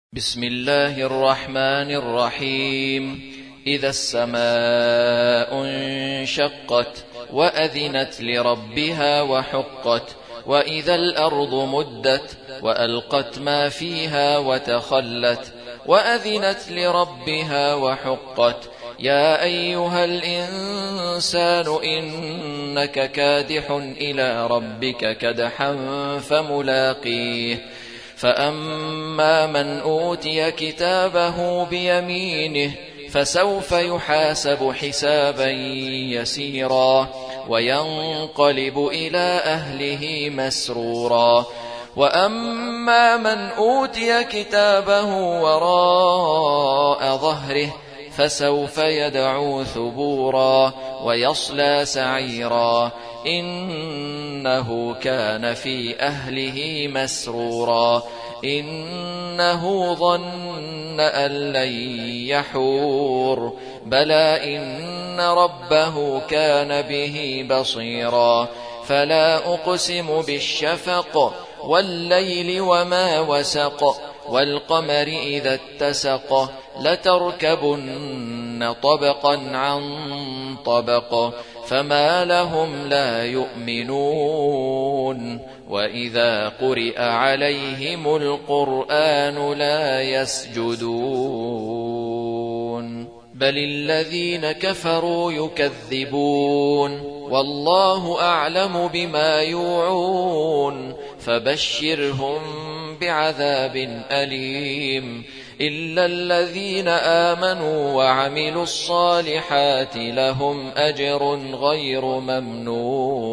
بسم الله الرحمن الرحيم. إذا السماء انشقت وأذنت لربها وحقت وإذا الأرض مدت وألقت ما فيها وتخلت وأذنت لربها وحقت يا أيها الإنسان إنك كادح إلى ربك كدحا فملاقيه فأما من أوتي كتابه بيمينه فسوف يحاسب حسابا يسيرا وينقلب إلى أهله مسرورا وأما من أوتي كتابه وراء ظهره فسوف يدعو ثبورا ويصلى سعيرا إنه كان في أهله مسرورا إنه ظن أن لن يحور بلى إن ربه كان به بصيرا فلا أقسم بالشفق والليل وما وسق والقمر إذا اتسق لتركبن طبقا عن طبق فما لهم لا يؤمنون وإذا قرئ عليهم القرآن لا يسجدون بل الذين كفروا يكذبون والله أعلم بما يوعون فبشرهم بعذاب أليم إلا الذين آمنوا وعملوا الصالحات لهم أجر غير ممنون.